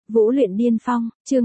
Vũ luyện điên phong, chương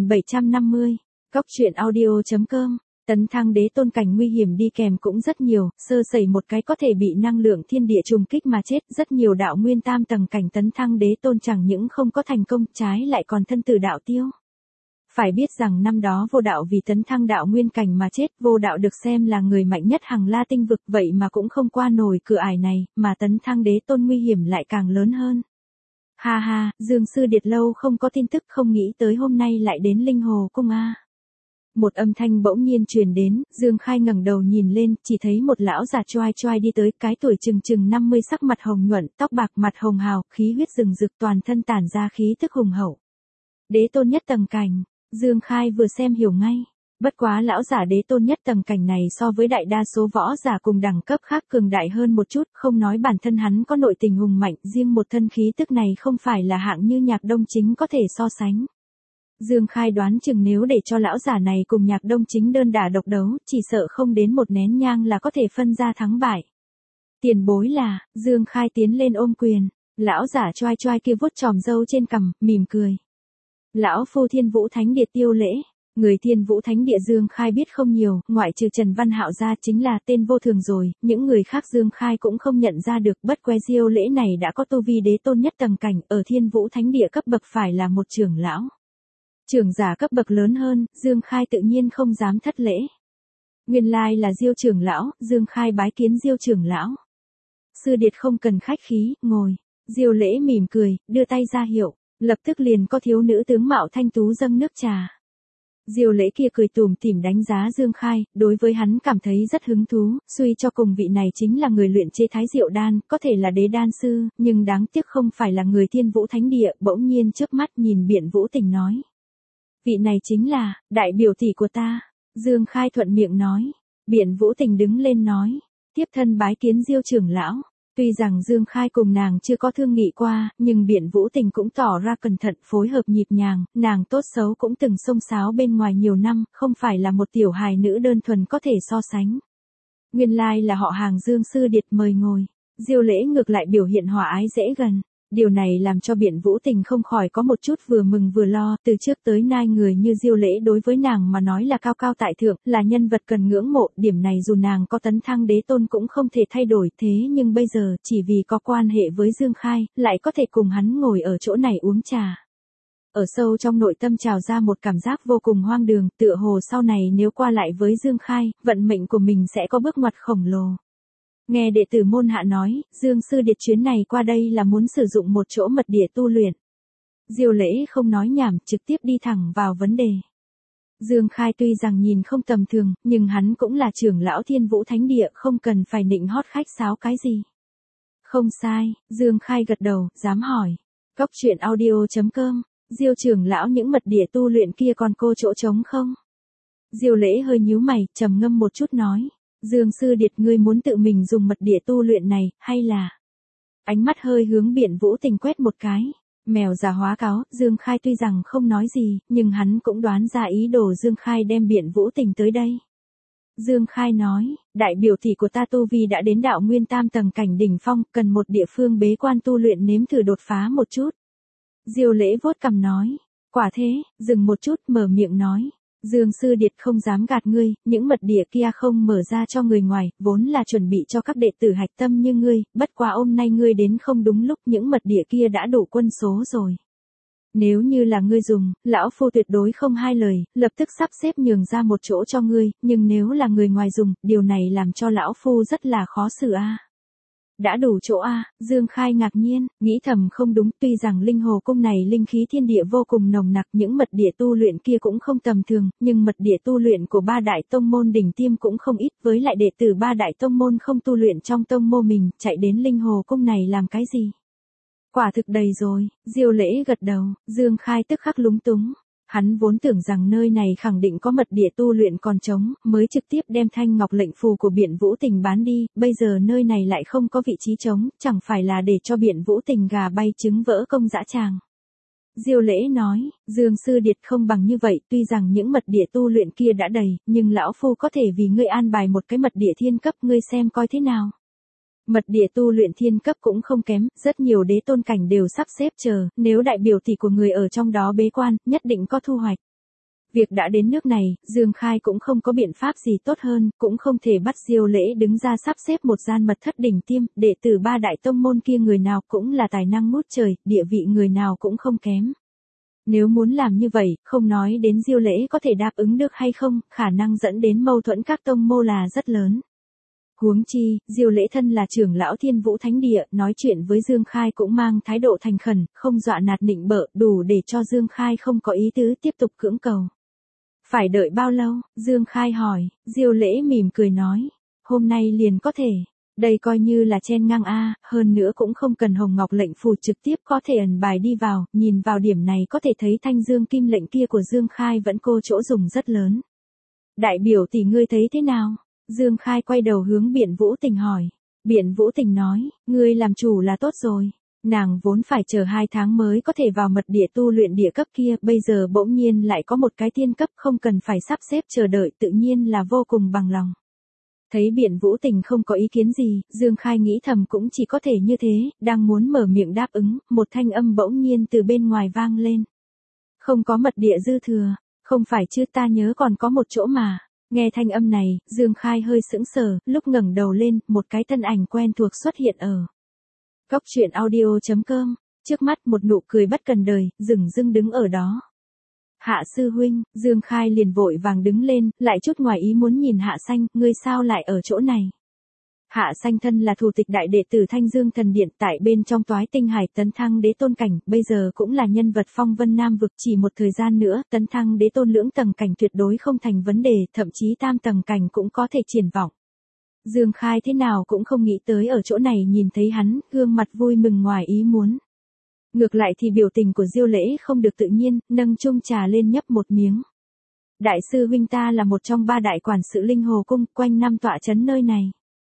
2750, Cóc truyện audio.com. Tấn thăng đế tôn cảnh nguy hiểm đi kèm cũng rất nhiều, sơ sẩy một cái có thể bị năng lượng thiên địa trùng kích mà chết. Rất nhiều đạo nguyên tam tầng cảnh tấn thăng đế tôn chẳng những không có thành công, trái lại còn thân tử đạo tiêu. Phải biết rằng năm đó vô đạo vì tấn thăng đạo nguyên cảnh mà chết. Vô đạo được xem là người mạnh nhất hàng la tinh vực, vậy mà cũng không qua nổi cửa ải này, mà tấn thăng đế tôn nguy hiểm lại càng lớn hơn. Ha ha, Dương Sư Điệt lâu không có tin tức, không nghĩ tới hôm nay lại đến Linh Hồ Cung a. Một âm thanh bỗng nhiên truyền đến, Dương Khai ngẩng đầu nhìn lên, chỉ thấy một lão già choai choai đi tới, cái tuổi chừng 50, sắc mặt hồng nhuận, tóc bạc, mặt hồng hào, khí huyết rừng rực, toàn thân tản ra khí tức hùng hậu. Đế tôn nhất tầng cảnh, Dương Khai vừa xem hiểu ngay. Bất quá lão giả đế tôn nhất tầng cảnh này so với đại đa số võ giả cùng đẳng cấp khác cường đại hơn một chút, không nói bản thân hắn có nội tình hùng mạnh, riêng một thân khí tức này không phải là hạng như Nhạc Đông Chính có thể so sánh. Dương Khai đoán chừng nếu để cho lão giả này cùng Nhạc Đông Chính đơn đả độc đấu, chỉ sợ không đến một nén nhang là có thể phân ra thắng bại. Tiền bối là, Dương Khai tiến lên ôm quyền, lão giả choai choai kia vuốt chòm râu trên cằm, mỉm cười. Lão phu Thiên Vũ Thánh Địa Tiêu Lễ. Người Thiên Vũ Thánh Địa Dương Khai biết không nhiều, ngoại trừ Trần Văn Hạo ra chính là tên vô thường rồi, những người khác Dương Khai cũng không nhận ra được. Bất que Diêu Lễ này đã có tu vi đế tôn nhất tầng cảnh, ở Thiên Vũ Thánh Địa cấp bậc phải là một trưởng lão. Trưởng giả cấp bậc lớn hơn, Dương Khai tự nhiên không dám thất lễ. Nguyên lai là Diêu trưởng lão, Dương Khai bái kiến Diêu trưởng lão. Sư Điệt không cần khách khí, ngồi. Diêu Lễ mỉm cười, đưa tay ra hiệu, lập tức liền có thiếu nữ tướng mạo thanh tú dâng nước trà. Diêu Lễ kia cười tủm tỉm đánh giá Dương Khai, đối với hắn cảm thấy rất hứng thú, suy cho cùng vị này chính là người luyện chế Thái Diệu Đan, có thể là đế đan sư, nhưng đáng tiếc không phải là người Thiên Vũ Thánh Địa. Bỗng nhiên chớp mắt nhìn Biện Vũ Tình nói. Vị này chính là, đại biểu tỷ của ta. Dương Khai thuận miệng nói. Biện Vũ Tình đứng lên nói. Tiếp thân bái kiến Diêu trưởng lão. Tuy rằng Dương Khai cùng nàng chưa có thương nghị qua, nhưng Biện Vũ Tình cũng tỏ ra cẩn thận, phối hợp nhịp nhàng, nàng tốt xấu cũng từng xông xáo bên ngoài nhiều năm, không phải là một tiểu hài nữ đơn thuần có thể so sánh. Nguyên lai là họ hàng Dương Sư Điệt, mời ngồi. Diêu Lễ ngược lại biểu hiện hòa ái dễ gần. Điều này làm cho Biện Vũ Tình không khỏi có một chút vừa mừng vừa lo, từ trước tới nay người như Diêu Lễ đối với nàng mà nói là cao cao tại thượng, là nhân vật cần ngưỡng mộ, điểm này dù nàng có tấn thăng đế tôn cũng không thể thay đổi, thế nhưng bây giờ, chỉ vì có quan hệ với Dương Khai, lại có thể cùng hắn ngồi ở chỗ này uống trà. Ở sâu trong nội tâm trào ra một cảm giác vô cùng hoang đường, tựa hồ sau này nếu qua lại với Dương Khai, vận mệnh của mình sẽ có bước ngoặt khổng lồ. Nghe đệ tử môn hạ nói, Dương Sư Điệt chuyến này qua đây là muốn sử dụng một chỗ mật địa tu luyện. Diêu Lễ không nói nhảm, trực tiếp đi thẳng vào vấn đề. Dương Khai tuy rằng nhìn không tầm thường, nhưng hắn cũng là trưởng lão Thiên Vũ Thánh Địa, không cần phải nịnh hót khách sáo cái gì. Không sai, Dương Khai gật đầu, dám hỏi. Cóc truyện audio.com, Diêu trưởng lão những mật địa tu luyện kia còn cô chỗ trống không? Diêu Lễ hơi nhíu mày, trầm ngâm một chút nói. Dương Sư Điệt, ngươi muốn tự mình dùng mật địa tu luyện này, hay là? Ánh mắt hơi hướng Biện Vũ Tình quét một cái. Mèo già hóa cáo, Dương Khai tuy rằng không nói gì, nhưng hắn cũng đoán ra ý đồ Dương Khai đem Biện Vũ Tình tới đây. Dương Khai nói, đại biểu tỷ của ta tu vi đã đến đạo nguyên tam tầng cảnh đỉnh phong, cần một địa phương bế quan tu luyện nếm thử đột phá một chút. Diêu Lễ vuốt cằm nói, quả thế, dừng một chút, mở miệng nói. Dương Sư Điệt không dám gạt ngươi, những mật địa kia không mở ra cho người ngoài, vốn là chuẩn bị cho các đệ tử hạch tâm như ngươi, bất quá hôm nay ngươi đến không đúng lúc, những mật địa kia đã đủ quân số rồi. Nếu như là ngươi dùng, lão phu tuyệt đối không hai lời, lập tức sắp xếp nhường ra một chỗ cho ngươi, nhưng nếu là người ngoài dùng, điều này làm cho lão phu rất là khó xử a. Đã đủ chỗ a. Dương Khai ngạc nhiên, nghĩ thầm không đúng, tuy rằng Linh Hồ Cung này linh khí thiên địa vô cùng nồng nặc, những mật địa tu luyện kia cũng không tầm thường, nhưng mật địa tu luyện của ba đại tông môn đỉnh tiêm cũng không ít, với lại đệ tử ba đại tông môn không tu luyện trong tông môn mình, chạy đến Linh Hồ Cung này làm cái gì? Quả thực đầy rồi. Diêu Lễ gật đầu, Dương Khai tức khắc lúng túng. Hắn vốn tưởng rằng nơi này khẳng định có mật địa tu luyện còn trống, mới trực tiếp đem thanh ngọc lệnh phù của Biện Vũ Tình bán đi, bây giờ nơi này lại không có vị trí trống, chẳng phải là để cho Biện Vũ Tình gà bay trứng vỡ công dã tràng. Diêu Lễ nói, Dương Sư Điệt không bằng như vậy, tuy rằng những mật địa tu luyện kia đã đầy, nhưng lão phu có thể vì ngươi an bài một cái mật địa thiên cấp, ngươi xem coi thế nào. Mật địa tu luyện thiên cấp cũng không kém, rất nhiều đế tôn cảnh đều sắp xếp chờ, nếu đại biểu tỷ của người ở trong đó bế quan, nhất định có thu hoạch. Việc đã đến nước này, Dương Khai cũng không có biện pháp gì tốt hơn, cũng không thể bắt Diêu Lễ đứng ra sắp xếp một gian mật thất đỉnh tiêm, đệ tử ba đại tông môn kia người nào cũng là tài năng ngút trời, địa vị người nào cũng không kém. Nếu muốn làm như vậy, không nói đến Diêu Lễ có thể đáp ứng được hay không, khả năng dẫn đến mâu thuẫn các tông môn là rất lớn. Huống chi, Diêu Lễ thân là trưởng lão Thiên Vũ Thánh Địa, nói chuyện với Dương Khai cũng mang thái độ thành khẩn, không dọa nạt nịnh bợ, đủ để cho Dương Khai không có ý tứ tiếp tục cưỡng cầu. Phải đợi bao lâu? Dương Khai hỏi. Diêu Lễ mỉm cười nói, hôm nay liền có thể. Đây coi như là chen ngang a, hơn nữa cũng không cần Hồng Ngọc lệnh phù trực tiếp có thể ẩn bài đi vào, nhìn vào điểm này có thể thấy thanh dương kim lệnh kia của Dương Khai vẫn cô chỗ dùng rất lớn. Đại biểu tỷ ngươi thấy thế nào? Dương Khai quay đầu hướng Biện Vũ Tình hỏi. Biện Vũ Tình nói, ngươi làm chủ là tốt rồi. Nàng vốn phải chờ 2 tháng mới có thể vào mật địa tu luyện địa cấp kia, bây giờ bỗng nhiên lại có một cái tiên cấp không cần phải sắp xếp chờ đợi, tự nhiên là vô cùng bằng lòng. Thấy Biện Vũ Tình không có ý kiến gì, Dương Khai nghĩ thầm cũng chỉ có thể như thế, đang muốn mở miệng đáp ứng, một thanh âm bỗng nhiên từ bên ngoài vang lên. Không có mật địa dư thừa, không phải chứ, ta nhớ còn có một chỗ mà. Nghe thanh âm này, Dương Khai hơi sững sờ, lúc ngẩng đầu lên, một cái thân ảnh quen thuộc xuất hiện ở Cốc truyện audio.com, trước mắt một nụ cười bất cần đời, dửng dưng đứng ở đó. Hạ sư huynh, Dương Khai liền vội vàng đứng lên, lại chút ngoài ý muốn nhìn Hạ Xanh, ngươi sao lại ở chỗ này? Hạ Xanh thân là thủ tịch đại đệ tử Thanh Dương Thần Điện, tại bên trong Toái Tinh Hải tấn thăng đế tôn cảnh, bây giờ cũng là nhân vật phong vân nam vực, chỉ một thời gian nữa, tấn thăng đế tôn lưỡng tầng cảnh tuyệt đối không thành vấn đề, thậm chí tam tầng cảnh cũng có thể triển vọng. Dương Khai thế nào cũng không nghĩ tới ở chỗ này nhìn thấy hắn, gương mặt vui mừng ngoài ý muốn. Ngược lại thì biểu tình của Diêu Lễ không được tự nhiên, nâng chung trà lên nhấp một miếng. Đại sư huynh ta là một trong 3 đại quản sự Linh Hồ Cung, quanh năm tọa chấn nơi này.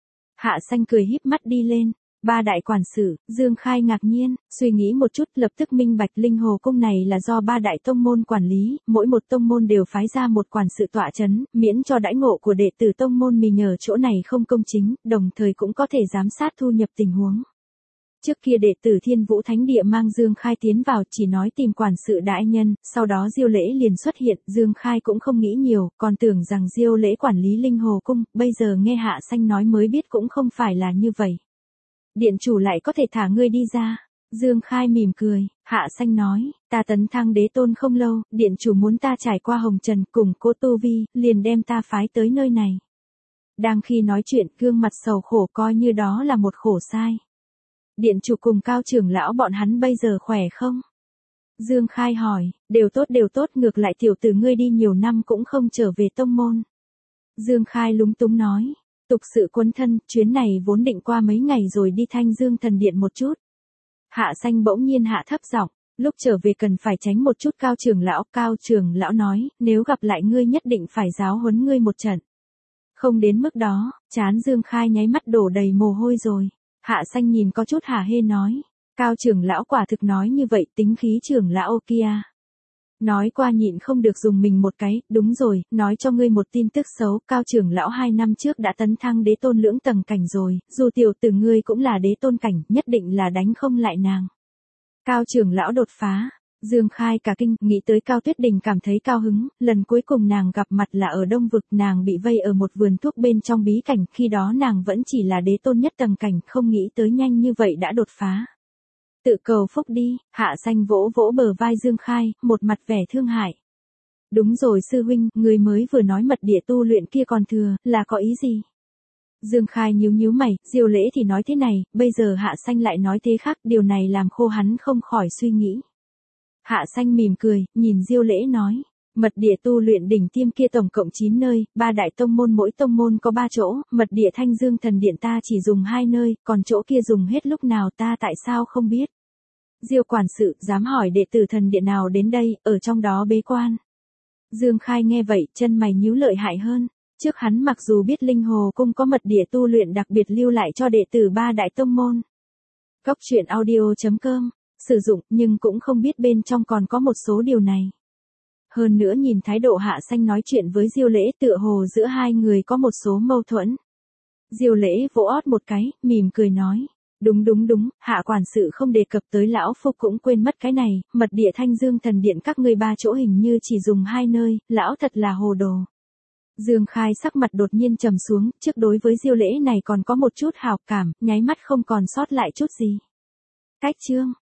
Hạ Xanh cười híp mắt đi lên. 3 đại quản sự, Dương Khai ngạc nhiên, suy nghĩ một chút lập tức minh bạch Linh Hồ Cung này là do 3 đại tông môn quản lý, mỗi một tông môn đều phái ra một quản sự tọa chấn, miễn cho đãi ngộ của đệ tử tông môn mì nhờ chỗ này không công chính, đồng thời cũng có thể giám sát thu nhập tình huống. Trước kia đệ tử Thiên Vũ Thánh Địa mang Dương Khai tiến vào, chỉ nói tìm quản sự đại nhân, sau đó Diêu Lễ liền xuất hiện, Dương Khai cũng không nghĩ nhiều, còn tưởng rằng Diêu Lễ quản lý Linh Hồ Cung, bây giờ nghe Hạ Xanh nói mới biết cũng không phải là như vậy. Điện chủ lại có thể thả ngươi đi ra. Dương Khai mỉm cười, Hạ Xanh nói, ta tấn thăng đế tôn không lâu, điện chủ muốn ta trải qua hồng trần cùng cô Tu Vi, liền đem ta phái tới nơi này. Đang khi nói chuyện, gương mặt sầu khổ coi như đó là một khổ sai. Điện chủ cùng Cao trưởng lão bọn hắn bây giờ khỏe không? Dương Khai hỏi, đều tốt, ngược lại tiểu tử ngươi đi nhiều năm cũng không trở về tông môn. Dương Khai lúng túng nói, tục sự quấn thân, chuyến này vốn định qua mấy ngày rồi đi Thanh Dương Thần Điện một chút. Hạ Xanh bỗng nhiên hạ thấp giọng, lúc trở về cần phải tránh một chút Cao trưởng lão nói, nếu gặp lại ngươi nhất định phải giáo huấn ngươi một trận. Không đến mức đó, trán Dương Khai nháy mắt đổ đầy mồ hôi rồi. Hạ Xanh nhìn có chút hả hê nói, Cao trưởng lão quả thực nói như vậy, tính khí trưởng lão kia. Nói qua nhịn không được dùng mình một cái, đúng rồi, nói cho ngươi một tin tức xấu, Cao trưởng lão 2 năm trước đã tấn thăng đế tôn lưỡng tầng cảnh rồi, dù tiểu tử ngươi cũng là đế tôn cảnh, nhất định là đánh không lại nàng. Cao trưởng lão đột phá. Dương Khai cả kinh, nghĩ tới Cao Tuyết Đình cảm thấy cao hứng, lần cuối cùng nàng gặp mặt là ở Đông Vực, nàng bị vây ở một vườn thuốc bên trong bí cảnh, khi đó nàng vẫn chỉ là đế tôn nhất tầng cảnh, không nghĩ tới nhanh như vậy đã đột phá. Tự cầu phúc đi, Hạ Xanh vỗ vỗ bờ vai Dương Khai, một mặt vẻ thương hại. Đúng rồi sư huynh, người mới vừa nói mật địa tu luyện kia còn thừa, là có ý gì? Dương Khai nhíu mày, Diêu Lễ thì nói thế này, bây giờ Hạ Xanh lại nói thế khác, điều này làm khô hắn không khỏi suy nghĩ. Hạ Xanh mỉm cười, nhìn Diêu Lễ nói, mật địa tu luyện đỉnh tiêm kia tổng cộng 9 nơi, 3 đại tông môn mỗi tông môn có 3 chỗ, mật địa Thanh Dương Thần Điện ta chỉ dùng 2 nơi, còn chỗ kia dùng hết lúc nào ta tại sao không biết. Diêu quản sự, dám hỏi đệ tử thần điện nào đến đây, ở trong đó bế quan. Dương Khai nghe vậy, chân mày nhíu lợi hại hơn, trước hắn mặc dù biết Linh Hồ Cung có mật địa tu luyện đặc biệt lưu lại cho đệ tử 3 đại tông môn. Cốc truyện audio.com sử dụng, nhưng cũng không biết bên trong còn có một số điều này. Hơn nữa nhìn thái độ Hạ Xanh nói chuyện với Diêu Lễ tựa hồ giữa hai người có một số mâu thuẫn. Diêu Lễ vỗ ót một cái, mỉm cười nói. Đúng đúng đúng, hạ quản sự không đề cập tới lão phu cũng quên mất cái này, mật địa Thanh Dương thần điện các ngươi 3 chỗ hình như chỉ dùng 2 nơi, lão thật là hồ đồ. Dương Khai sắc mặt đột nhiên trầm xuống, trước đối với Diêu Lễ này còn có một chút hào cảm, nháy mắt không còn sót lại chút gì. Cách chương